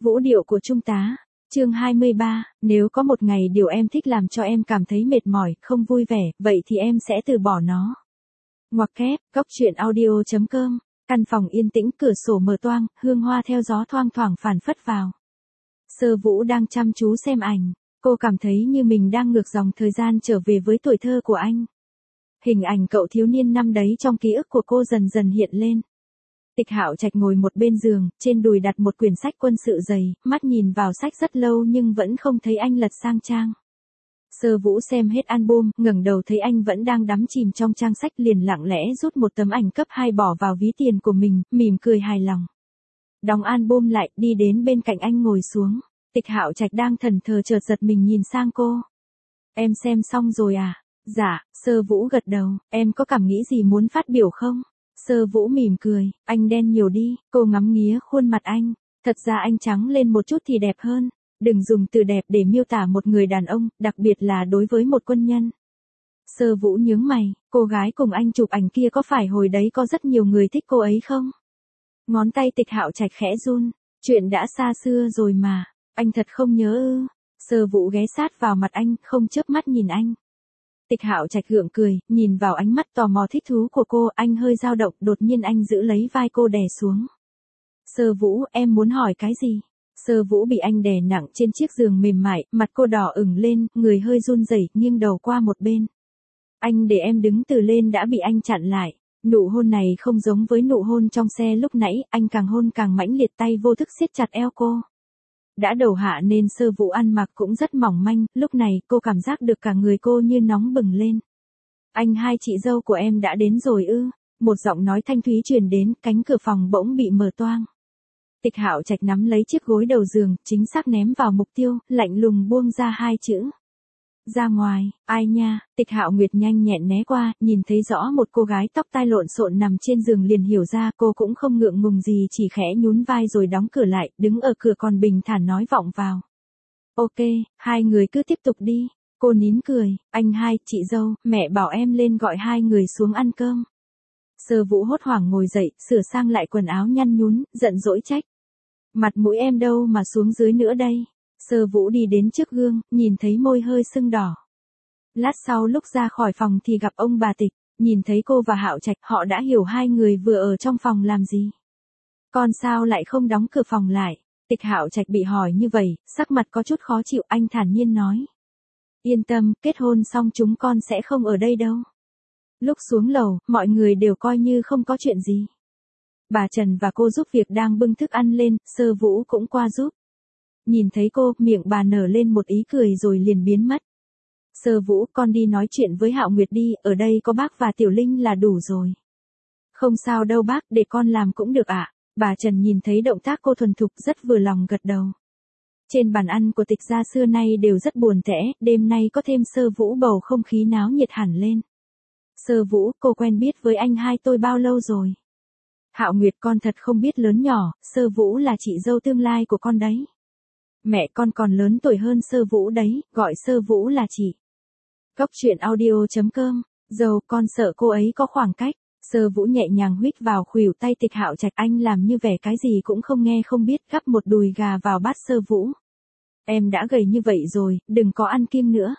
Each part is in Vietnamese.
Vũ điệu của Trung tá. Chương 23, nếu có một ngày điều em thích làm cho em cảm thấy mệt mỏi, không vui vẻ, vậy thì em sẽ từ bỏ nó. Ngoặc kép, góc truyện audio.com. Căn phòng yên tĩnh, cửa sổ mở toang, hương hoa theo gió thoang thoảng phảng phất vào. Sơ Vũ đang chăm chú xem ảnh, cô cảm thấy như mình đang ngược dòng thời gian trở về với tuổi thơ của anh. Hình ảnh cậu thiếu niên năm đấy trong ký ức của cô dần dần hiện lên. Tịch Hạo Trạch ngồi một bên giường, trên đùi đặt một quyển sách quân sự dày, mắt nhìn vào sách rất lâu nhưng vẫn không thấy anh lật sang trang. Sơ Vũ xem hết album, ngẩng đầu thấy anh vẫn đang đắm chìm trong trang sách, liền lặng lẽ rút một tấm ảnh cấp 2 bỏ vào ví tiền của mình, mỉm cười hài lòng. Đóng album lại, đi đến bên cạnh anh ngồi xuống. Tịch Hạo Trạch đang thẫn thờ chợt giật mình nhìn sang cô. Em xem xong rồi à? Dạ, Sơ Vũ gật đầu, em có cảm nghĩ gì muốn phát biểu không? Sơ Vũ mỉm cười, anh đen nhiều đi, cô ngắm nghía khuôn mặt anh. Thật ra anh trắng lên một chút thì đẹp hơn. Đừng dùng từ đẹp để miêu tả một người đàn ông, đặc biệt là đối với một quân nhân. Sơ Vũ nhướng mày, cô gái cùng anh chụp ảnh kia có phải hồi đấy có rất nhiều người thích cô ấy không? Ngón tay Tịch Hạo Trạch khẽ run, chuyện đã xa xưa rồi mà, anh thật không nhớ ư? Sơ Vũ ghé sát vào mặt anh, không chớp mắt nhìn anh. Tịch Hạo Trạch gượng cười, nhìn vào ánh mắt tò mò thích thú của cô, anh hơi dao động, đột nhiên anh giữ lấy vai cô đè xuống. Sơ Vũ, em muốn hỏi cái gì? Sơ Vũ bị anh đè nặng trên chiếc giường mềm mại, mặt cô đỏ ửng lên, người hơi run rẩy, nghiêng đầu qua một bên. Anh để em đứng từ lên đã bị anh chặn lại. Nụ hôn này không giống với nụ hôn trong xe lúc nãy, anh càng hôn càng mãnh liệt, tay vô thức siết chặt eo cô. Đã đầu hạ nên Sơ Vũ ăn mặc cũng rất mỏng manh, lúc này cô cảm giác được cả người cô như nóng bừng lên. Anh hai chị dâu của em đã đến rồi ư? Một giọng nói thanh thúy truyền đến, cánh cửa phòng bỗng bị mở toang. Tịch Hạo Trạch nắm lấy chiếc gối đầu giường, chính xác ném vào mục tiêu, lạnh lùng buông ra hai chữ. Ra ngoài, ai nha? Tịch Hạo Nguyệt nhanh nhẹn né qua, nhìn thấy rõ một cô gái tóc tai lộn xộn nằm trên giường liền hiểu ra, cô cũng không ngượng ngùng gì, chỉ khẽ nhún vai rồi đóng cửa lại, đứng ở cửa còn bình thản nói vọng vào. Ok, hai người cứ tiếp tục đi. Cô nín cười, anh hai, chị dâu, mẹ bảo em lên gọi hai người xuống ăn cơm. Sơ Vũ hốt hoảng ngồi dậy, sửa sang lại quần áo nhăn nhúm, giận dỗi trách. Mặt mũi em đâu mà xuống dưới nữa đây. Sơ Vũ đi đến trước gương, nhìn thấy môi hơi sưng đỏ. Lát sau lúc ra khỏi phòng thì gặp ông bà Tịch, nhìn thấy cô và Hạo Trạch, họ đã hiểu hai người vừa ở trong phòng làm gì. Con sao lại không đóng cửa phòng lại? Tịch Hạo Trạch bị hỏi như vậy, sắc mặt có chút khó chịu, anh thản nhiên nói. Yên tâm, kết hôn xong chúng con sẽ không ở đây đâu. Lúc xuống lầu, mọi người đều coi như không có chuyện gì. Bà Trần và cô giúp việc đang bưng thức ăn lên, Sơ Vũ cũng qua giúp. Nhìn thấy cô, miệng bà nở lên một ý cười rồi liền biến mất. Sơ Vũ, con đi nói chuyện với Hạo Nguyệt đi, ở đây có bác và Tiểu Linh là đủ rồi. Không sao đâu bác, để con làm cũng được ạ. Bà Trần nhìn thấy động tác cô thuần thục rất vừa lòng gật đầu. Trên bàn ăn của Tịch gia xưa nay đều rất buồn tẻ, đêm nay có thêm Sơ Vũ bầu không khí náo nhiệt hẳn lên. Sơ Vũ, cô quen biết với anh hai tôi bao lâu rồi? Hạo Nguyệt, con thật không biết lớn nhỏ, Sơ Vũ là chị dâu tương lai của con đấy. Mẹ con còn lớn tuổi hơn Sơ Vũ đấy, gọi Sơ Vũ là chị. Góc truyện audio.com, dâu con sợ cô ấy có khoảng cách. Sơ Vũ nhẹ nhàng huýt vào khuỷu tay Tịch Hạo Trạch, anh làm như vẻ cái gì cũng không nghe không biết, gắp một đùi gà vào bát Sơ Vũ. Em đã gầy như vậy rồi, đừng có ăn kim nữa.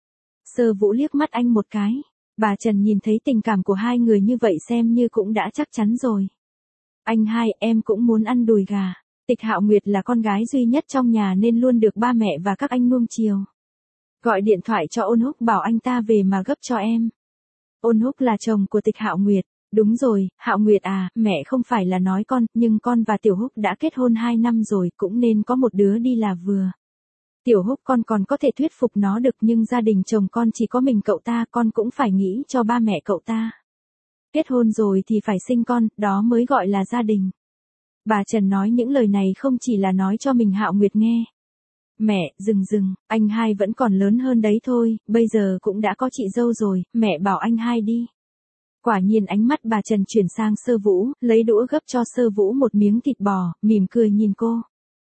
Sơ Vũ liếc mắt anh một cái. Bà Trần nhìn thấy tình cảm của hai người như vậy xem như cũng đã chắc chắn rồi. Anh hai, em cũng muốn ăn đùi gà. Tịch Hạo Nguyệt là con gái duy nhất trong nhà nên luôn được ba mẹ và các anh nuông chiều. Gọi điện thoại cho Ôn Húc bảo anh ta về mà gấp cho em. Ôn Húc là chồng của Tịch Hạo Nguyệt. Đúng rồi, Hạo Nguyệt à, mẹ không phải là nói con, nhưng con và Tiểu Húc đã kết hôn 2 năm rồi, cũng nên có một đứa đi là vừa. Tiểu Húc con còn có thể thuyết phục nó được, nhưng gia đình chồng con chỉ có mình cậu ta, con cũng phải nghĩ cho ba mẹ cậu ta. Kết hôn rồi thì phải sinh con, đó mới gọi là gia đình. Bà Trần nói những lời này không chỉ là nói cho mình Hạo Nguyệt nghe. Mẹ, dừng, anh hai vẫn còn lớn hơn đấy thôi, bây giờ cũng đã có chị dâu rồi, mẹ bảo anh hai đi. Quả nhiên ánh mắt bà Trần chuyển sang Sơ Vũ, lấy đũa gấp cho Sơ Vũ một miếng thịt bò, mỉm cười nhìn cô.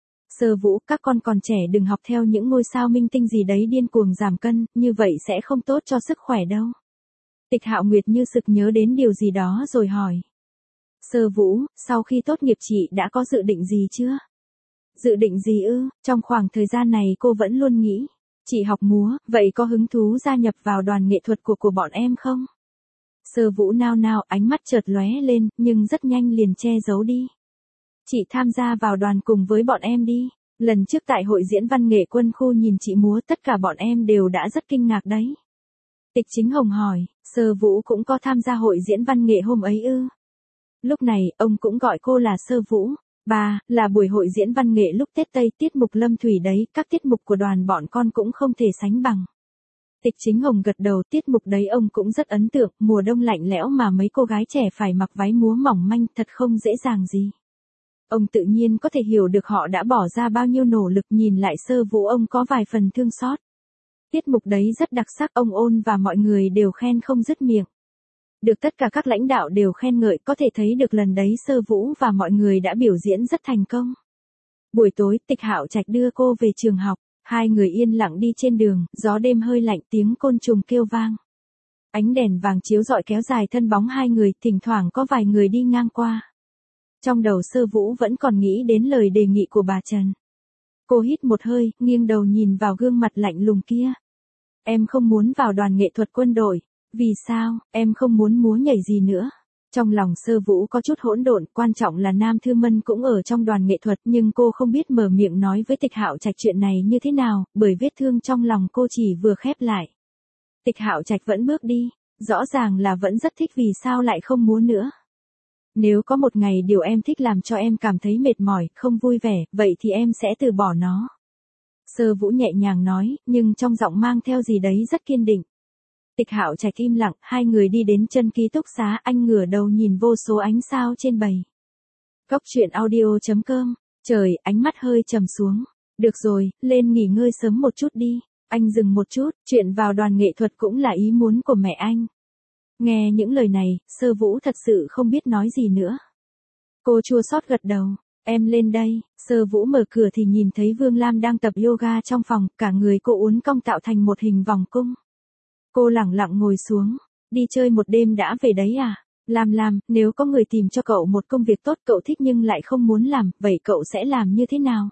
Sơ Vũ, các con còn trẻ đừng học theo những ngôi sao minh tinh gì đấy điên cuồng giảm cân, như vậy sẽ không tốt cho sức khỏe đâu. Tịch Hạo Nguyệt như sực nhớ đến điều gì đó rồi hỏi. Sơ Vũ, sau khi tốt nghiệp chị đã có dự định gì chưa? Dự định gì ư? Trong khoảng thời gian này cô vẫn luôn nghĩ. Chị học múa, vậy có hứng thú gia nhập vào đoàn nghệ thuật của bọn em không? Sơ Vũ nao nao, ánh mắt chợt lóe lên, nhưng rất nhanh liền che giấu đi. Chị tham gia vào đoàn cùng với bọn em đi. Lần trước tại hội diễn văn nghệ quân khu nhìn chị múa, tất cả bọn em đều đã rất kinh ngạc đấy. Tịch Chính Hồng hỏi, Sơ Vũ cũng có tham gia hội diễn văn nghệ hôm ấy ư? Lúc này, ông cũng gọi cô là Sơ Vũ. Bà, là buổi hội diễn văn nghệ lúc Tết Tây, tiết mục Lâm Thủy đấy, các tiết mục của đoàn bọn con cũng không thể sánh bằng. Tịch Chính Hồng gật đầu, tiết mục đấy ông cũng rất ấn tượng, mùa đông lạnh lẽo mà mấy cô gái trẻ phải mặc váy múa mỏng manh, thật không dễ dàng gì. Ông tự nhiên có thể hiểu được họ đã bỏ ra bao nhiêu nỗ lực, nhìn lại Sơ Vũ ông có vài phần thương xót. Tiết mục đấy rất đặc sắc, ông Ôn và mọi người đều khen không dứt miệng. Được tất cả các lãnh đạo đều khen ngợi, có thể thấy được lần đấy Sơ Vũ và mọi người đã biểu diễn rất thành công. Buổi tối, Tịch Hạo Trạch đưa cô về trường học, hai người yên lặng đi trên đường, gió đêm hơi lạnh, tiếng côn trùng kêu vang. Ánh đèn vàng chiếu rọi kéo dài thân bóng hai người, thỉnh thoảng có vài người đi ngang qua. Trong đầu Sơ Vũ vẫn còn nghĩ đến lời đề nghị của bà Trần. Cô hít một hơi, nghiêng đầu nhìn vào gương mặt lạnh lùng kia. Em không muốn vào đoàn nghệ thuật quân đội. Vì sao, em không muốn múa nhảy gì nữa? Trong lòng Sơ Vũ có chút hỗn độn, quan trọng là Nam Thư Mân cũng ở trong đoàn nghệ thuật, nhưng cô không biết mở miệng nói với Tịch Hạo Trạch chuyện này như thế nào, bởi vết thương trong lòng cô chỉ vừa khép lại. Tịch Hạo Trạch vẫn bước đi, rõ ràng là vẫn rất thích, vì sao lại không múa nữa? Nếu có một ngày điều em thích làm cho em cảm thấy mệt mỏi, không vui vẻ, vậy thì em sẽ từ bỏ nó. Sơ Vũ nhẹ nhàng nói, nhưng trong giọng mang theo gì đấy rất kiên định. Tịch Hạo Trạch im lặng, hai người đi đến chân ký túc xá, anh ngửa đầu nhìn vô số ánh sao trên bầy. Cốc truyện audio.com, trời, ánh mắt hơi trầm xuống. Được rồi, lên nghỉ ngơi sớm một chút đi. Anh dừng một chút, chuyện vào đoàn nghệ thuật cũng là ý muốn của mẹ anh. Nghe những lời này, Sơ Vũ thật sự không biết nói gì nữa. Cô chua xót gật đầu, em lên đây. Sơ Vũ mở cửa thì nhìn thấy Vương Lam đang tập yoga trong phòng, cả người cô uốn cong tạo thành một hình vòng cung. Cô lẳng lặng ngồi xuống, đi chơi một đêm đã về đấy à? Lam, nếu có người tìm cho cậu một công việc tốt cậu thích nhưng lại không muốn làm, vậy cậu sẽ làm như thế nào?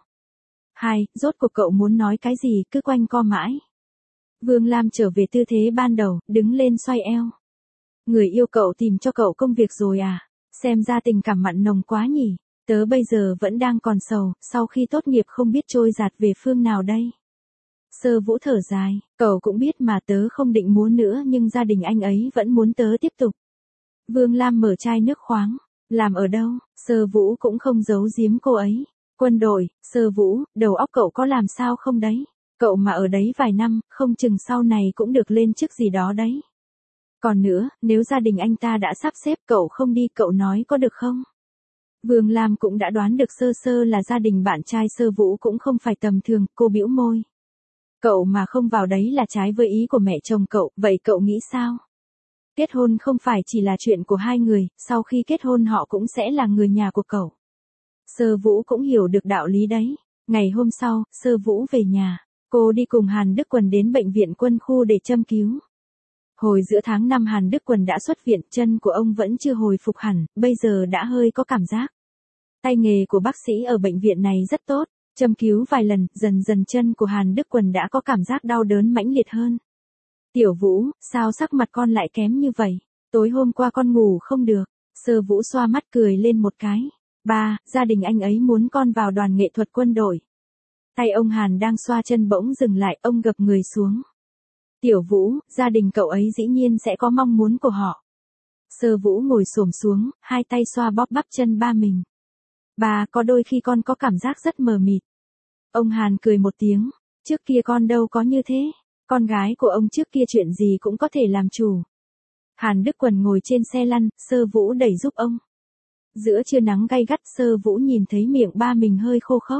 Rốt cuộc cậu muốn nói cái gì, cứ quanh co mãi. Vương Lam trở về tư thế ban đầu, đứng lên xoay eo. Người yêu cậu tìm cho cậu công việc rồi à? Xem ra tình cảm mặn nồng quá nhỉ. Tớ bây giờ vẫn đang còn sầu, sau khi tốt nghiệp không biết trôi dạt về phương nào đây. Sơ Vũ thở dài, cậu cũng biết mà, tớ không định múa nữa nhưng gia đình anh ấy vẫn muốn tớ tiếp tục. Vương Lam mở chai nước khoáng, làm ở đâu? Sơ Vũ cũng không giấu giếm cô ấy. Quân đội. Sơ Vũ, đầu óc cậu có làm sao không đấy? Cậu mà ở đấy vài năm, không chừng sau này cũng được lên chức gì đó đấy. Còn nữa, nếu gia đình anh ta đã sắp xếp cậu không đi, cậu nói có được không? Vương Lam cũng đã đoán được sơ sơ là gia đình bạn trai Sơ Vũ cũng không phải tầm thường, cô bĩu môi. Cậu mà không vào đấy là trái với ý của mẹ chồng cậu, vậy cậu nghĩ sao? Kết hôn không phải chỉ là chuyện của hai người, sau khi kết hôn họ cũng sẽ là người nhà của cậu. Sơ Vũ cũng hiểu được đạo lý đấy. Ngày hôm sau, Sơ Vũ về nhà, cô đi cùng Hàn Đức Quần đến bệnh viện quân khu để châm cứu. Hồi giữa tháng 5 Hàn Đức Quần đã xuất viện, chân của ông vẫn chưa hồi phục hẳn, bây giờ đã hơi có cảm giác. Tay nghề của bác sĩ ở bệnh viện này rất tốt, châm cứu vài lần, dần dần chân của Hàn Đức Quần đã có cảm giác đau đớn mãnh liệt hơn. Tiểu Vũ, sao sắc mặt con lại kém như vậy? Tối hôm qua con ngủ không được. Sơ Vũ xoa mắt cười lên một cái. Ba, gia đình anh ấy muốn con vào đoàn nghệ thuật quân đội. Tay ông Hàn đang xoa chân bỗng dừng lại, ông gập người xuống. Tiểu Vũ, gia đình cậu ấy dĩ nhiên sẽ có mong muốn của họ. Sơ Vũ ngồi xổm xuống, hai tay xoa bóp bắp chân ba mình. Ba, có đôi khi con có cảm giác rất mờ mịt. Ông Hàn cười một tiếng, trước kia con đâu có như thế, con gái của ông trước kia chuyện gì cũng có thể làm chủ. Hàn Đức Quần ngồi trên xe lăn, Sơ Vũ đẩy giúp ông. Giữa trưa nắng gay gắt, Sơ Vũ nhìn thấy miệng ba mình hơi khô khốc.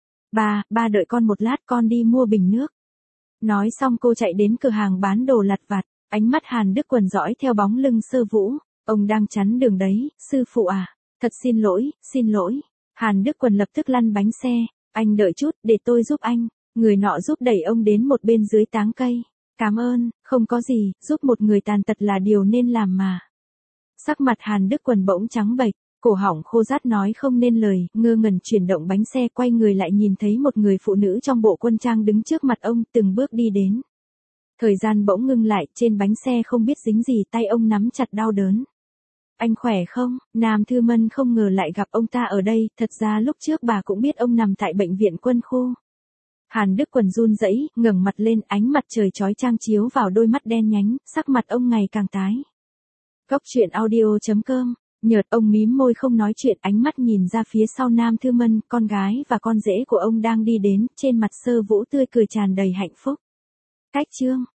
Ba đợi con một lát, con đi mua bình nước. Nói xong cô chạy đến cửa hàng bán đồ lặt vặt, ánh mắt Hàn Đức Quần dõi theo bóng lưng Sơ Vũ. Ông đang chắn đường đấy, sư phụ à, thật xin lỗi. Hàn Đức Quần lập tức lăn bánh xe, anh đợi chút, để tôi giúp anh. Người nọ giúp đẩy ông đến một bên dưới táng cây. Cảm ơn, không có gì, giúp một người tàn tật là điều nên làm mà. Sắc mặt Hàn Đức Quần bỗng trắng bệch, Cổ họng khô rát nói không nên lời, ngơ ngẩn chuyển động bánh xe, quay người lại nhìn thấy một người phụ nữ trong bộ quân trang đứng trước mặt ông, từng bước đi đến. Thời gian bỗng ngưng lại, trên bánh xe không biết dính gì, tay ông nắm chặt đau đớn. Anh khỏe không? Nam Thư Mân không ngờ lại gặp ông ta ở đây, thật ra lúc trước bà cũng biết ông nằm tại bệnh viện quân khu. Hàn Đức Quần run rẩy, ngẩng mặt lên, ánh mặt trời chói chang chiếu vào đôi mắt đen nhánh, sắc mặt ông ngày càng tái. Góc truyện audio.com. Nhợt, ông mím môi không nói chuyện, ánh mắt nhìn ra phía sau Nam Thư Mân, con gái và con rể của ông đang đi đến, trên mặt Sơ Vũ tươi cười tràn đầy hạnh phúc. Cách chương